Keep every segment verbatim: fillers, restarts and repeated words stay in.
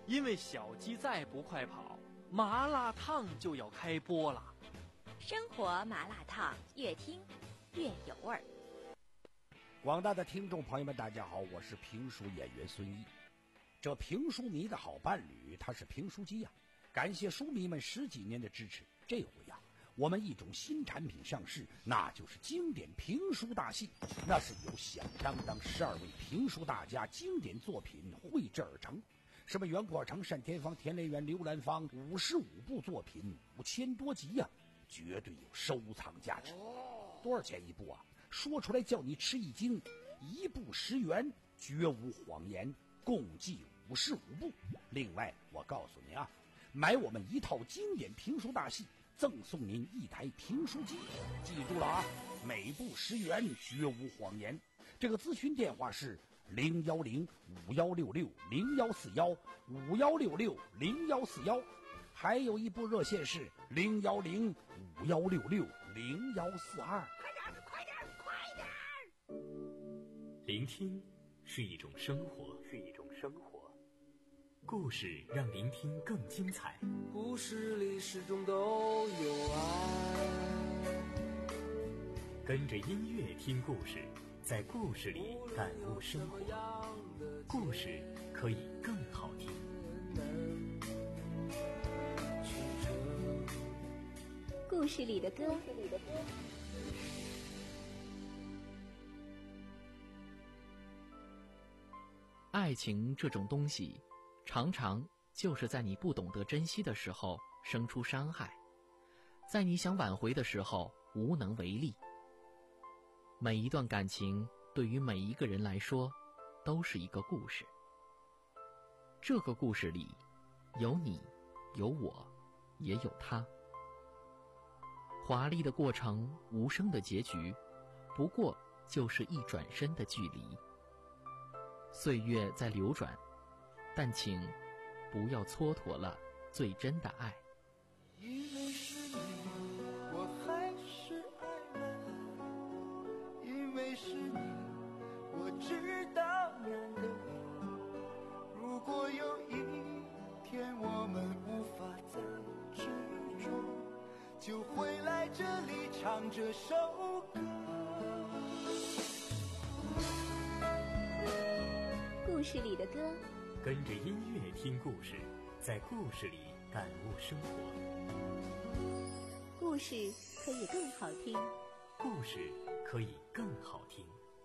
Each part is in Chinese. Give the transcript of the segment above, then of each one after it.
因为小鸡再不快跑，麻辣烫就要开播了。 生活麻辣烫，越听越有味儿。 广大的听众朋友们，大家好，我是评书演员孙一。这评书迷的好伴侣，他是评书机呀、啊！感谢书迷们十几年的支持。这回呀、啊，我们一种新产品上市，那就是经典评书大戏。那是由响当当十二位评书大家经典作品绘制而成。什么袁阔成、单田芳、田连元、刘兰芳，五十五部作品，五千多集呀、啊，绝对有收藏价值。多少钱一部啊？说出来叫你吃一惊，一部十元，绝无谎言，共计五十五部。另外，我告诉你啊，买我们一套经典评书大戏，赠送您一台评书机。记住了啊，每部十元，绝无谎言。这个咨询电话是零幺零五幺六六零幺四幺五幺六六零幺四幺，还有一部热线是零幺零五幺六六零幺四二。 快点，快点，快点！ 聆听是一种生活，是一种生活。故事让聆听更精彩。 故事里始终都有爱。 跟着音乐听故事，在故事里感悟生活。故事可以更好听。 故事里的歌。 爱情这种东西，常常就是在你不懂得珍惜的时候生出伤害，在你想挽回的时候无能为力。每一段感情对于每一个人来说都是一个故事，这个故事里有你，有我，也有他。华丽的过程，无声的结局，不过就是一转身的距离。岁月在流转，但请不要蹉跎了最真的爱。 因为是你，我还是爱了；因为是你，我知道难得。如果有一天我们无法再执着，就回来这里唱这首歌。 故事里的歌， 跟着音乐听故事，在故事里感悟生活。 故事可以更好听， 故事可以更好听。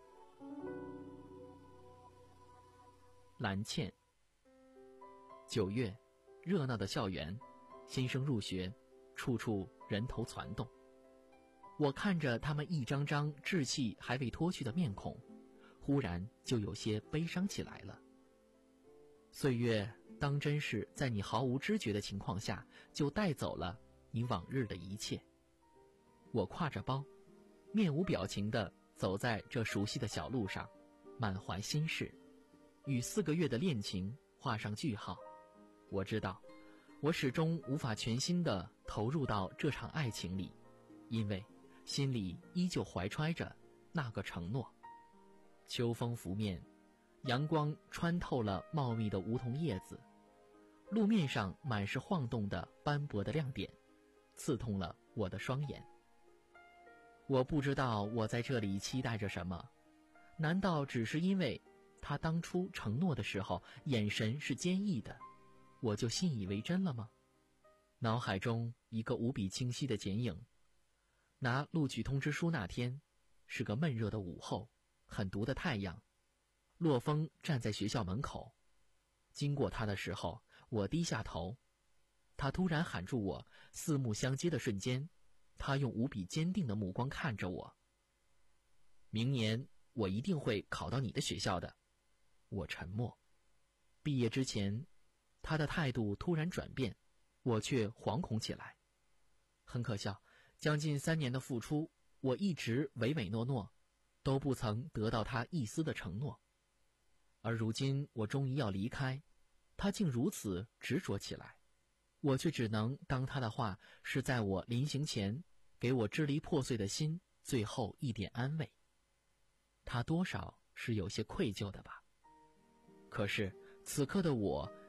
蓝茜。九月，热闹的校园，新生入学，处处人头攒动。我看着他们一张张稚气还未脱去的面孔，忽然就有些悲伤起来了。岁月当真是在你毫无知觉的情况下，就带走了你往日的一切。我挎着包，面无表情地走在这熟悉的小路上，满怀心事，与四个月的恋情画上句号。我知道，我始终无法全心地投入到这场爱情里，因为心里依旧怀揣着那个承诺。秋风拂面，阳光穿透了茂密的梧桐叶子，路面上满是晃动的斑驳的亮点，刺痛了我的双眼。我不知道我在这里期待着什么，难道只是因为他当初承诺的时候眼神是坚毅的，我就信以为真了吗？脑海中一个无比清晰的剪影，拿录取通知书那天，是个闷热的午后，很毒的太阳，洛风站在学校门口，经过他的时候，我低下头，他突然喊住我，四目相接的瞬间，他用无比坚定的目光看着我。明年我一定会考到你的学校的。我沉默。毕业之前，他的态度突然转变，我却惶恐起来。很可笑，将近三年的付出，我一直唯唯诺诺，都不曾得到他一丝的承诺。而如今我终于要离开，他竟如此执着起来，我却只能当他的话是在我临行前给我支离破碎的心最后一点安慰。他多少是有些愧疚的吧。可是此刻的我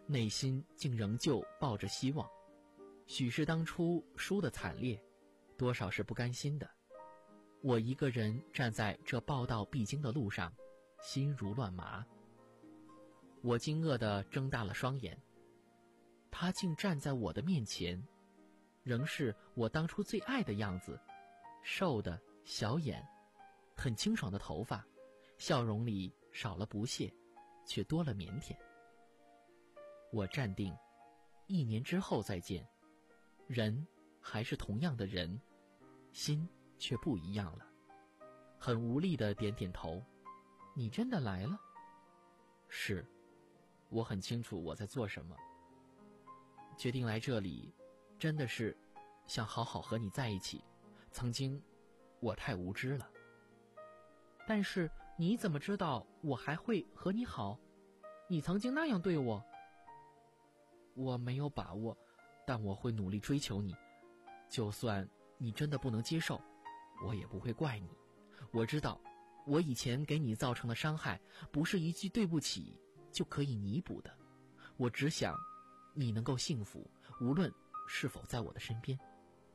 内心竟仍旧抱着希望。许是当初输得惨烈，多少是不甘心的。我一个人站在这报道必经的路上，心如乱麻。我惊愕地睁大了双眼，他竟站在我的面前，仍是我当初最爱的样子，瘦的小眼，很清爽的头发，笑容里少了不屑，却多了腼腆。我站定，一年之后再见，人还是同样的人，心却不一样了。很无力地点点头。你真的来了？是，我很清楚我在做什么。决定来这里，真的是想好好和你在一起。曾经，我太无知了。但是你怎么知道我还会和你好？你曾经那样对我。我没有把握，但我会努力追求你。就算你真的不能接受，我也不会怪你。我知道，我以前给你造成的伤害，不是一句对不起就可以弥补的。我只想你能够幸福，无论是否在我的身边。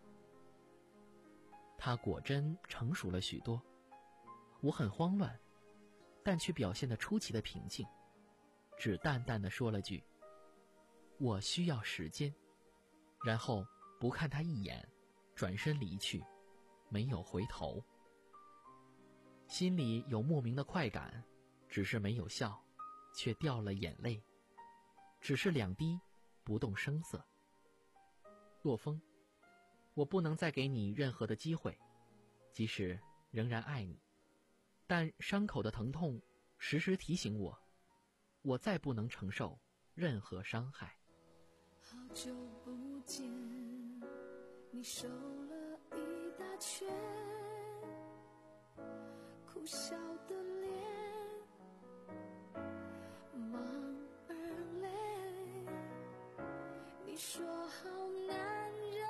他果真成熟了许多。我很慌乱，但却表现得出奇的平静，只淡淡地说了句：我需要时间。然后不看他一眼，转身离去，没有回头。心里有莫名的快感，只是没有笑，却掉了眼泪，只是两滴，不动声色。洛风，我不能再给你任何的机会，即使仍然爱你，但伤口的疼痛时时提醒我，我再不能承受任何伤害。 好久不见，你瘦了一大圈，苦笑的脸，忙而累。你说好男人，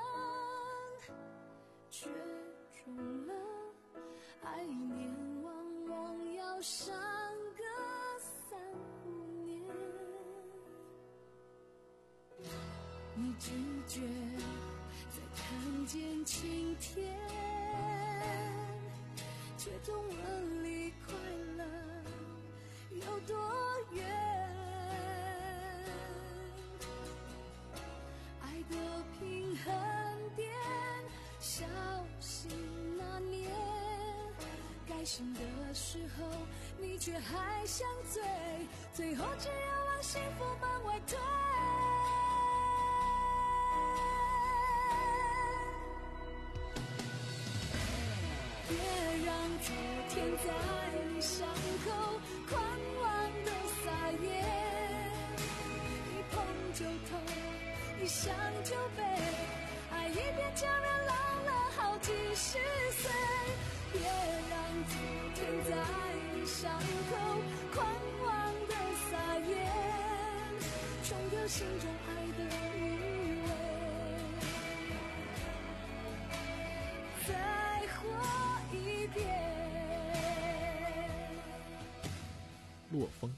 却中了爱一年往往要上个三五年。你拒绝再看见晴天，却总问离快乐有多远。爱的平衡点，小心那年，该醒的时候你却还想醉，最后只有往幸福门外推。别让昨天在你伤口狂妄的撒野，一碰就痛，一想就悲，爱一遍就让老了好几十岁。别让昨天在你伤口狂妄的撒野，冲掉心中爱的余味，再活一遍。 洛风。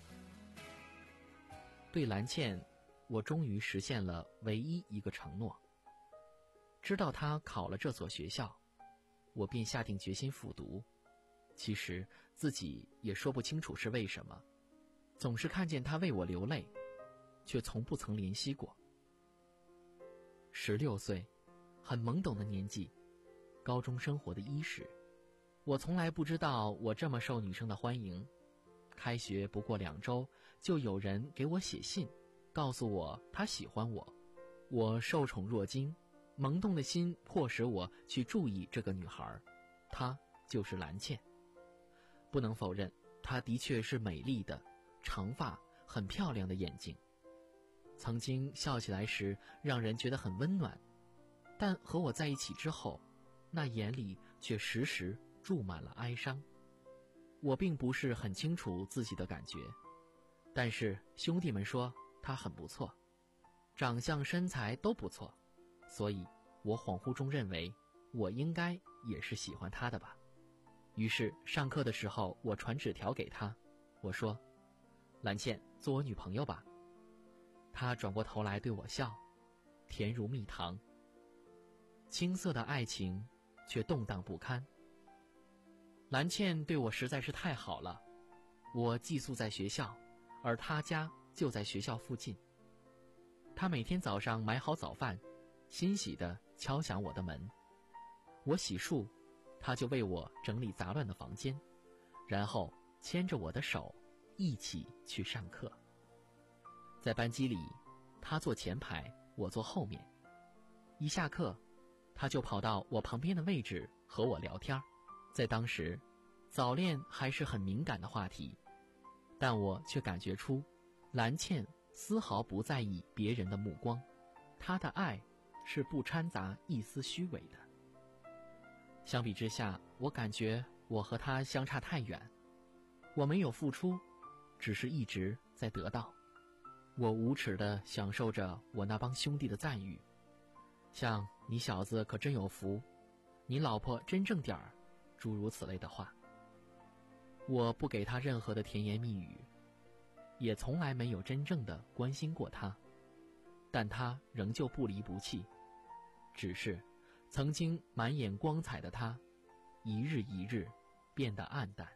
对蓝倩，我终于实现了唯一一个承诺。知道她考了这所学校，我便下定决心复读。其实自己也说不清楚是为什么，总是看见她为我流泪，却从不曾怜惜过。十六岁，很懵懂的年纪，高中生活的伊始，我从来不知道我这么受女生的欢迎。开学不过两周，就有人给我写信，告诉我他喜欢我。我受宠若惊，萌动的心迫使我去注意这个女孩，她就是蓝倩。不能否认，她的确是美丽的，长发，很漂亮的眼睛。曾经笑起来时让人觉得很温暖，但和我在一起之后，那眼里却时时注满了哀伤。我并不是很清楚自己的感觉，但是兄弟们说他很不错，长相身材都不错，所以我恍惚中认为我应该也是喜欢他的吧。于是上课的时候，我传纸条给他，我说：蓝倩，做我女朋友吧。 他转过头来对我笑，甜如蜜糖。青涩的爱情却动荡不堪。兰倩对我实在是太好了，我寄宿在学校，而她家就在学校附近。她每天早上买好早饭，欣喜地敲响我的门。我洗漱，她就为我整理杂乱的房间，然后牵着我的手一起去上课。在班级里，她坐前排，我坐后面。一下课，她就跑到我旁边的位置和我聊天。在当时，早恋还是很敏感的话题，但我却感觉出兰倩丝毫不在意别人的目光，她的爱是不掺杂一丝虚伪的。相比之下，我感觉我和她相差太远。我没有付出，只是一直在得到。我无耻地享受着我那帮兄弟的赞誉，像你小子可真有福，你老婆真正点儿，诸如此类的话。我不给他任何的甜言蜜语，也从来没有真正的关心过他，但他仍旧不离不弃。只是曾经满眼光彩的他，一日一日变得暗淡。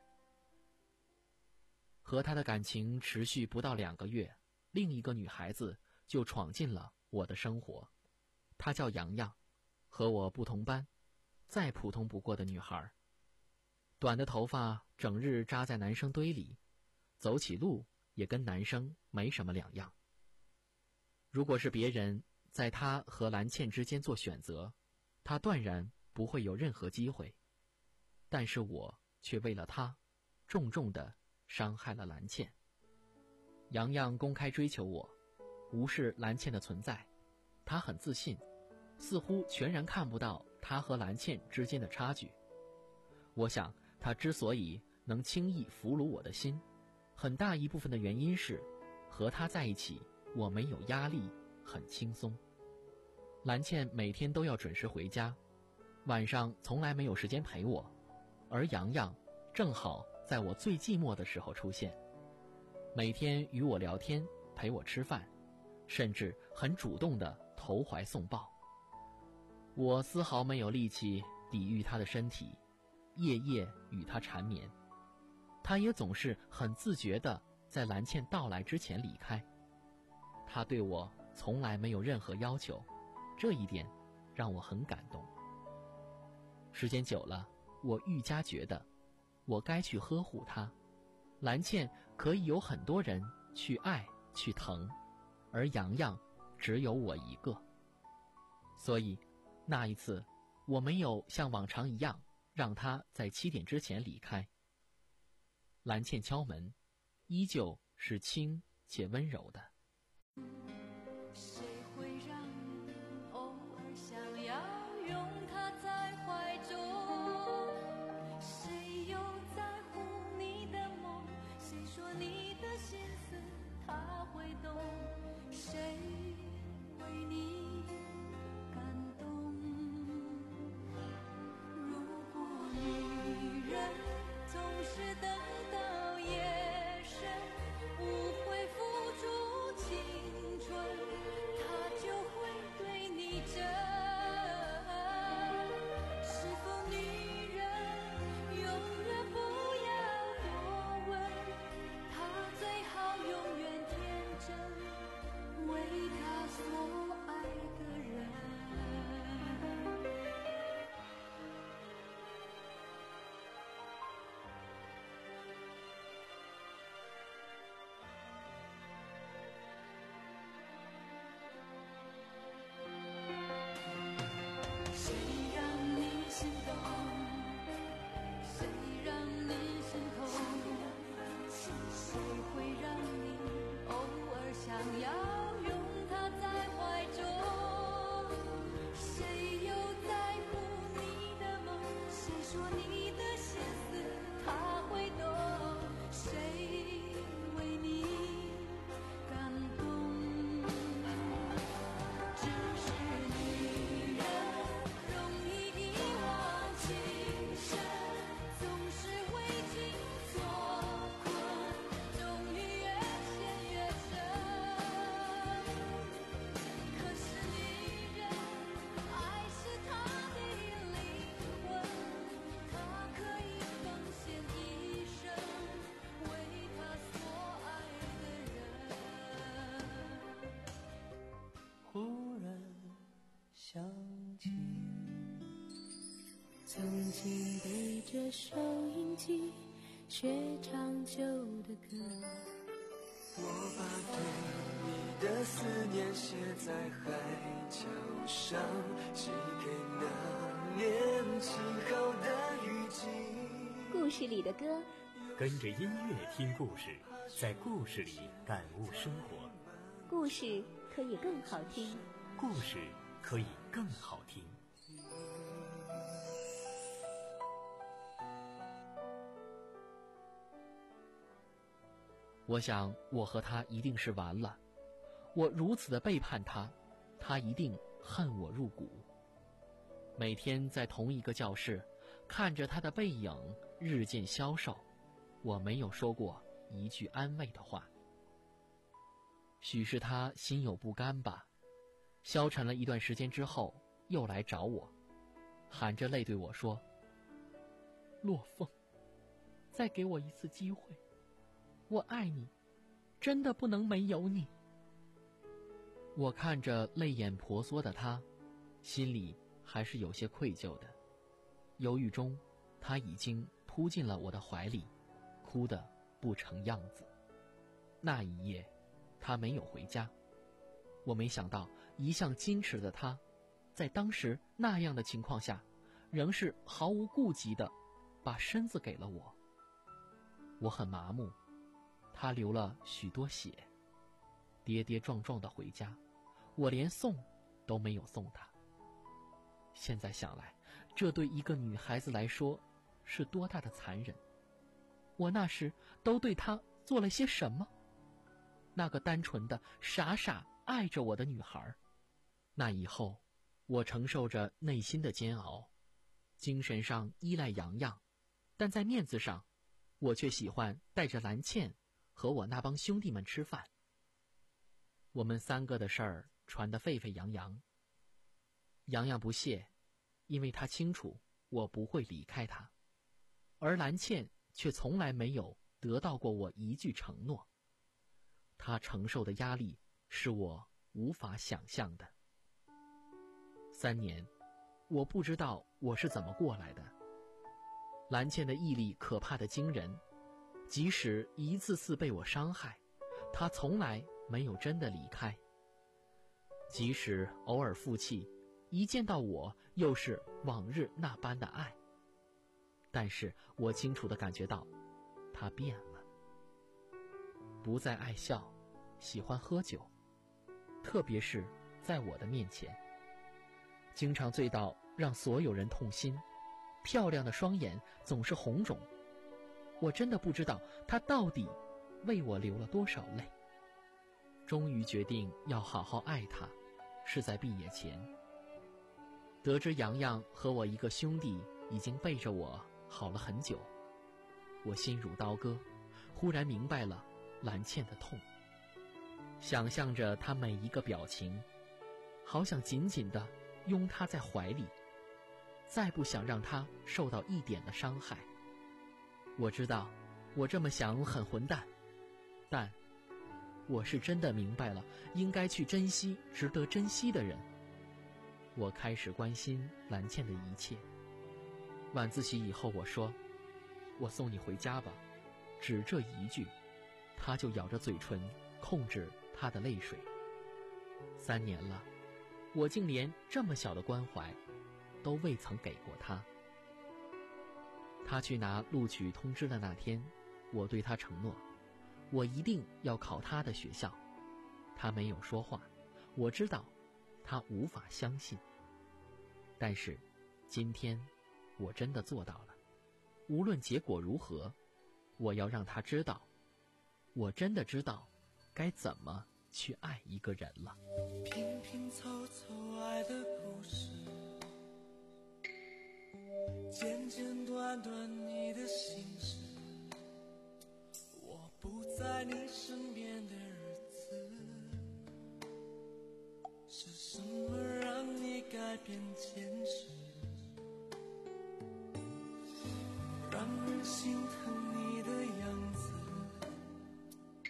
和他的感情持续不到两个月，另一个女孩子就闯进了我的生活。她叫洋洋，和我不同班，再普通不过的女孩。短的头发整日扎在男生堆里，走起路也跟男生没什么两样。如果是别人在他和兰倩之间做选择，他断然不会有任何机会，但是我却为了他重重地伤害了兰倩。洋洋公开追求我，无视兰倩的存在，他很自信，似乎全然看不到他和兰倩之间的差距。我想他之所以能轻易俘虏我的心，很大一部分的原因是和他在一起我没有压力，很轻松。兰倩每天都要准时回家，晚上从来没有时间陪我，而洋洋正好在我最寂寞的时候出现，每天与我聊天，陪我吃饭，甚至很主动地投怀送抱。我丝毫没有力气抵御他的身体，夜夜与他缠绵。他也总是很自觉地在兰倩到来之前离开。他对我从来没有任何要求，这一点让我很感动。时间久了，我愈加觉得我该去呵护他。兰倩可以有很多人去爱去疼，而洋洋只有我一个。所以那一次我没有像往常一样让他在七点之前离开。兰倩敲门，依旧是轻且温柔的。 谁会让你偶尔想要拥他在怀中？谁又在乎你的梦？谁说你的心思他会懂？谁为你感动？如果女人总是等到夜深，无悔付出青春，他就会对你真。是否女人永远不要多问，他最好永远天真，为他所爱的人。谁让你心动？谁让你心痛？谁会让你偶尔想要拥他在怀曾经背着收音机学唱旧的歌， 我把对你的思念写在海角上，寄给那年轻后的雨季。 故事里的歌， 跟着音乐听故事，在故事里感悟生活。 故事可以更好听， 故事可以更好听。 我想我和他一定是完了，我如此的背叛他，他一定恨我入骨。每天在同一个教室，看着他的背影日渐消瘦，我没有说过一句安慰的话。许是他心有不甘吧，消沉了一段时间之后，又来找我，含着泪对我说：洛风，再给我一次机会，我爱你，真的不能没有你。我看着泪眼婆娑的他，心里还是有些愧疚的。忧郁中，他已经扑进了我的怀里，哭得不成样子。那一夜，他没有回家。我没想到，一向矜持的他，在当时那样的情况下，仍是毫无顾忌地把身子给了我。我很麻木，他流了许多血，跌跌撞撞地回家，我连送都没有送他。现在想来，这对一个女孩子来说是多大的残忍。我那时都对她做了些什么？那个单纯的傻傻爱着我的女孩，那以后我承受着内心的煎熬，精神上依赖洋洋，但在面子上我却喜欢带着兰倩和我那帮兄弟们吃饭。我们三个的事儿传得沸沸扬扬，洋洋不屑，因为他清楚我不会离开他，而兰倩却从来没有得到过我一句承诺。他承受的压力是我无法想象的。三年，我不知道我是怎么过来的。兰倩的毅力可怕的惊人，即使一次次被我伤害，她从来没有真的离开。即使偶尔负气，一见到我又是往日那般的爱。但是我清楚地感觉到，她变了，不再爱笑，喜欢喝酒，特别是在我的面前，经常醉到让所有人痛心，漂亮的双眼总是红肿。我真的不知道她到底为我流了多少泪。终于决定要好好爱她，是在毕业前。得知洋洋和我一个兄弟已经背着我好了很久，我心如刀割，忽然明白了兰倩的痛。想象着她每一个表情，好想紧紧地拥她在怀里，再不想让她受到一点的伤害。我知道我这么想很混蛋，但我是真的明白了应该去珍惜值得珍惜的人。我开始关心兰倩的一切。晚自习以后，我说：我送你回家吧。只这一句，她就咬着嘴唇控制她的泪水。三年了，我竟连这么小的关怀都未曾给过她。她去拿录取通知的那天，我对她承诺，我一定要考她的学校。她没有说话，我知道她无法相信。但是今天我真的做到了，无论结果如何，我要让她知道，我真的知道该怎么去爱一个人了。 拼拼凑凑爱的故事，简简短短你的心事，我不在你身边的日子，是什么让你改变坚持，让人心疼你的样子。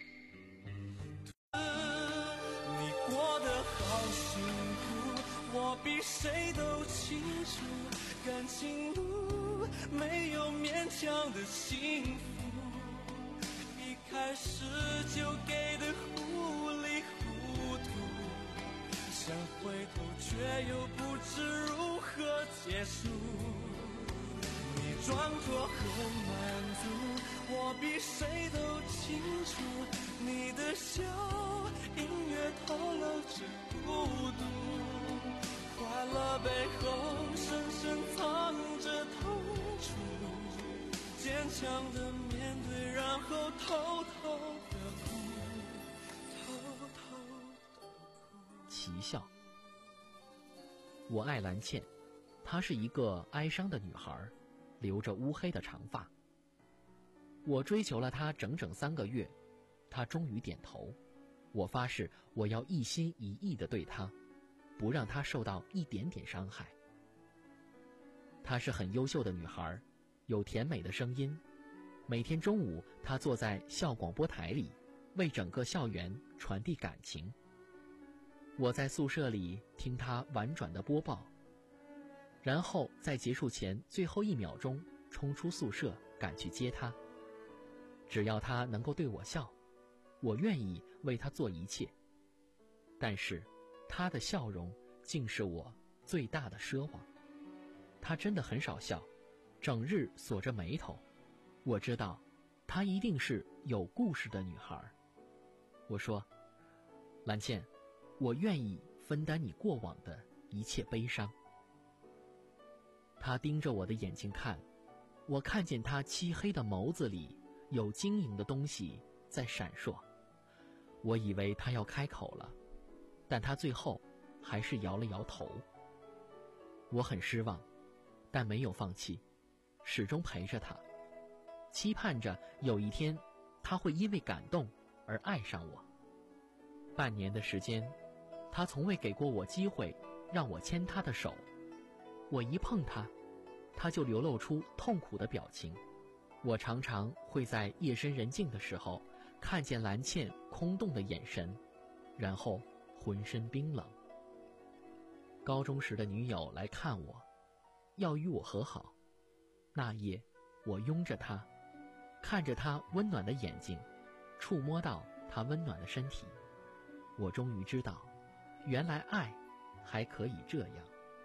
你过得好辛苦，我我比谁都清楚，感情路没有勉强的幸福，一开始就给的糊里糊涂，想回头却又不知如何结束。你装作很满足，我比谁都清楚，你的笑隐约透露着孤独，快乐背后深深藏着痛楚，坚强的面对，然后偷偷的哭，偷偷的哭。 奇笑。我爱蓝倩，她是一个哀伤的女孩，留着乌黑的长发。我追求了她整整三个月，她终于点头。我发誓，我要一心一意地对她，不让她受到一点点伤害。她是很优秀的女孩，有甜美的声音。每天中午，她坐在校广播台里，为整个校园传递感情。我在宿舍里听她婉转的播报，然后在结束前最后一秒钟冲出宿舍赶去接她。只要她能够对我笑，我愿意为她做一切。但是她的笑容竟是我最大的奢望。她真的很少笑，整日锁着眉头。我知道她一定是有故事的女孩。我说，蓝倩，我愿意分担你过往的一切悲伤。她盯着我的眼睛看，我看见她漆黑的眸子里有晶莹的东西在闪烁。我以为她要开口了，但她最后还是摇了摇头。我很失望，但没有放弃，始终陪着她，期盼着有一天她会因为感动而爱上我。半年的时间，她从未给过我机会让我牵她的手。我一碰她，她就流露出痛苦的表情。我常常会在夜深人静的时候看见蓝倩空洞的眼神，然后浑身冰冷。高中时的女友来看我，要与我和好。那夜，我拥着她，看着她温暖的眼睛，触摸到她温暖的身体。我终于知道，原来爱还可以这样。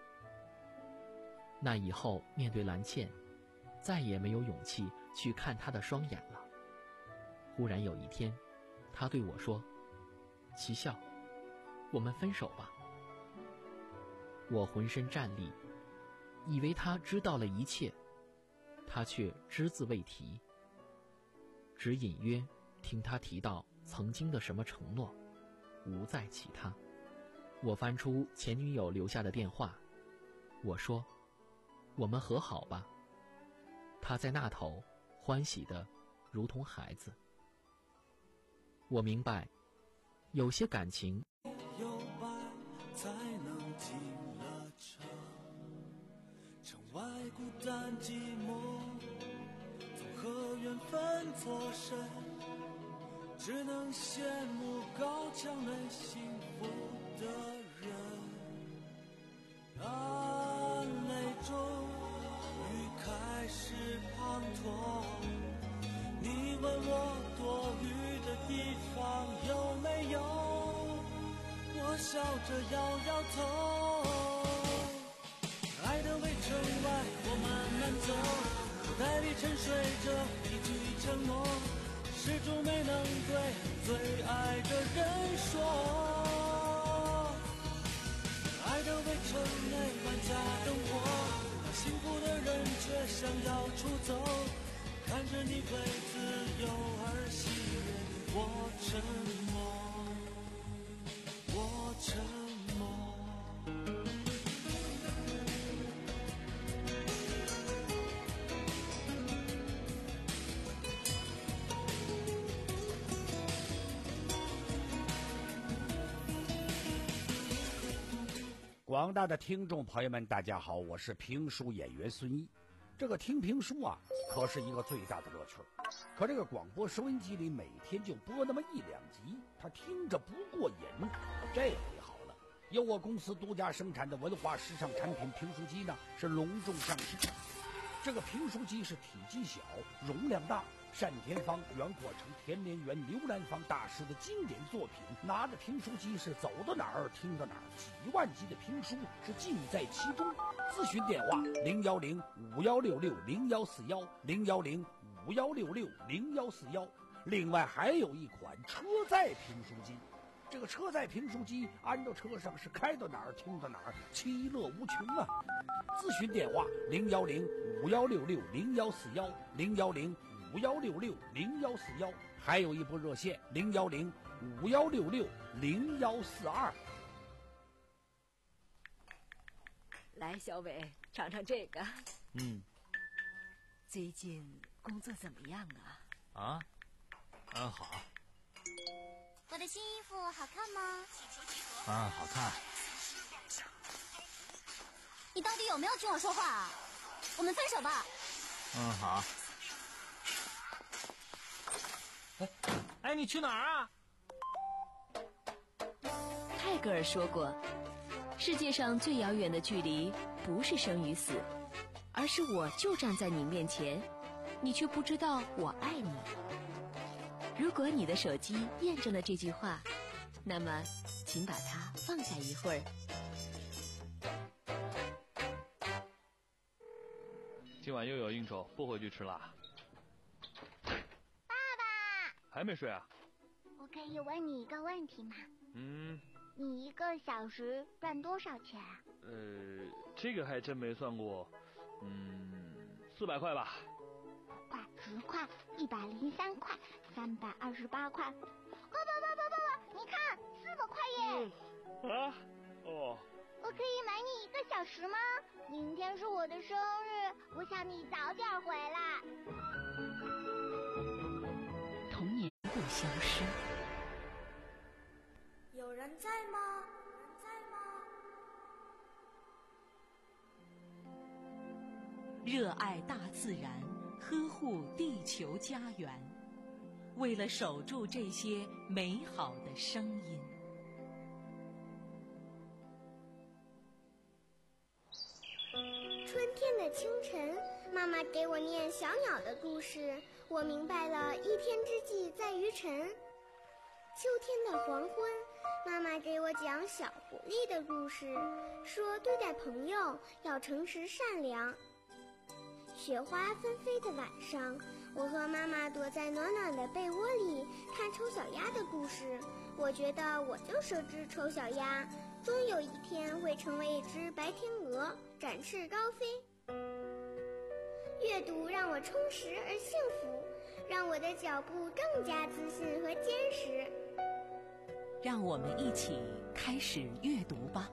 那以后面对蓝倩，再也没有勇气去看她的双眼了。忽然有一天，她对我说，齐笑，我们分手吧。我浑身战栗，以为她知道了一切，她却只字未提，只隐约听她提到曾经的什么承诺，无再其他。我翻出前女友留下的电话，我说，我们和好吧。他在那头欢喜的如同孩子。我明白，有些感情有白才能进了城，城外孤单寂寞，总和缘分作甚，只能羡慕高墙内幸福的人。眼泪中雨开始滂沱，你问我躲雨的地方有没有，我笑着摇摇头。爱的围城外我慢慢走，口袋里沉睡着一句承诺，始终没能对最爱的人说。爱的围城内万家灯火，那幸福的人却想要出走，看着你会自由而喜悦，我沉默，我沉默。 广大的听众朋友们，大家好，我是评书演员孙一。这个听评书啊，可是一个最大的乐趣。可这个广播收音机里每天就播那么一两集，他听着不过瘾。这回好了， 由我公司独家生产的文化时尚产品评书机呢是隆重上市。这个评书机是体积小、容量大，单田芳、袁阔成、田连元、刘兰芳大师的经典作品，拿着评书机是走到哪儿听到哪儿，几万集的评书是尽在其中。咨询电话零幺零五幺六六零幺四幺零幺零五幺六六零幺四幺。另外还有一款车载评书机，这个车载评书机安到车上是开到哪儿听到哪儿，其乐无穷啊！咨询电话零幺零五幺六六零幺四幺零幺零五幺六六零幺四幺，还有一部热线零幺零五幺六六零幺四二。 来，小伟，尝尝这个。 嗯。 最近工作怎么样啊？ 啊，嗯，好。 我的新衣服好看吗？ 啊，好看。 你到底有没有听我说话啊？我们分手吧。 嗯，好。哎，哎，你去哪儿啊？ 泰戈尔说过，世界上最遥远的距离不是生与死，而是我就站在你面前，你却不知道我爱你。如果你的手机验证了这句话，那么请把它放下一会儿。 今晚又有应酬，不回去吃啦。 爸爸， 还没睡啊？ 我可以问你一个问题吗？ 嗯。 你一个小时赚多少钱啊？ 呃，这个还真没算过。嗯，四百块吧。 五块、十块、一百零三块、三百二十八块。爸爸爸爸爸爸，你看，四百块耶！ 嗯、啊？哦。 我可以买你一个小时吗？明天是我的生日，我想你早点回来。 童年不消失。 有人在吗？有人在吗？ 热爱大自然，呵护地球家园，为了守住这些美好的声音。 春天的清晨，妈妈给我念小鸟的故事，我明白了一天之计在于晨。秋天的黄昏，妈妈给我讲小狐狸的故事，说对待朋友要诚实善良。雪花纷飞的晚上，我和妈妈躲在暖暖的被窝里看丑小鸭的故事，我觉得我就是只丑小鸭，终有一天会成为一只白天鹅，展翅高飞。阅读让我充实而幸福，让我的脚步更加自信和坚实。 让我们一起开始阅读吧。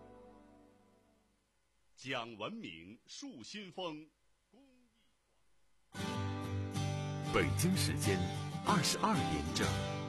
讲文明树新风。 北京时间二十二点整。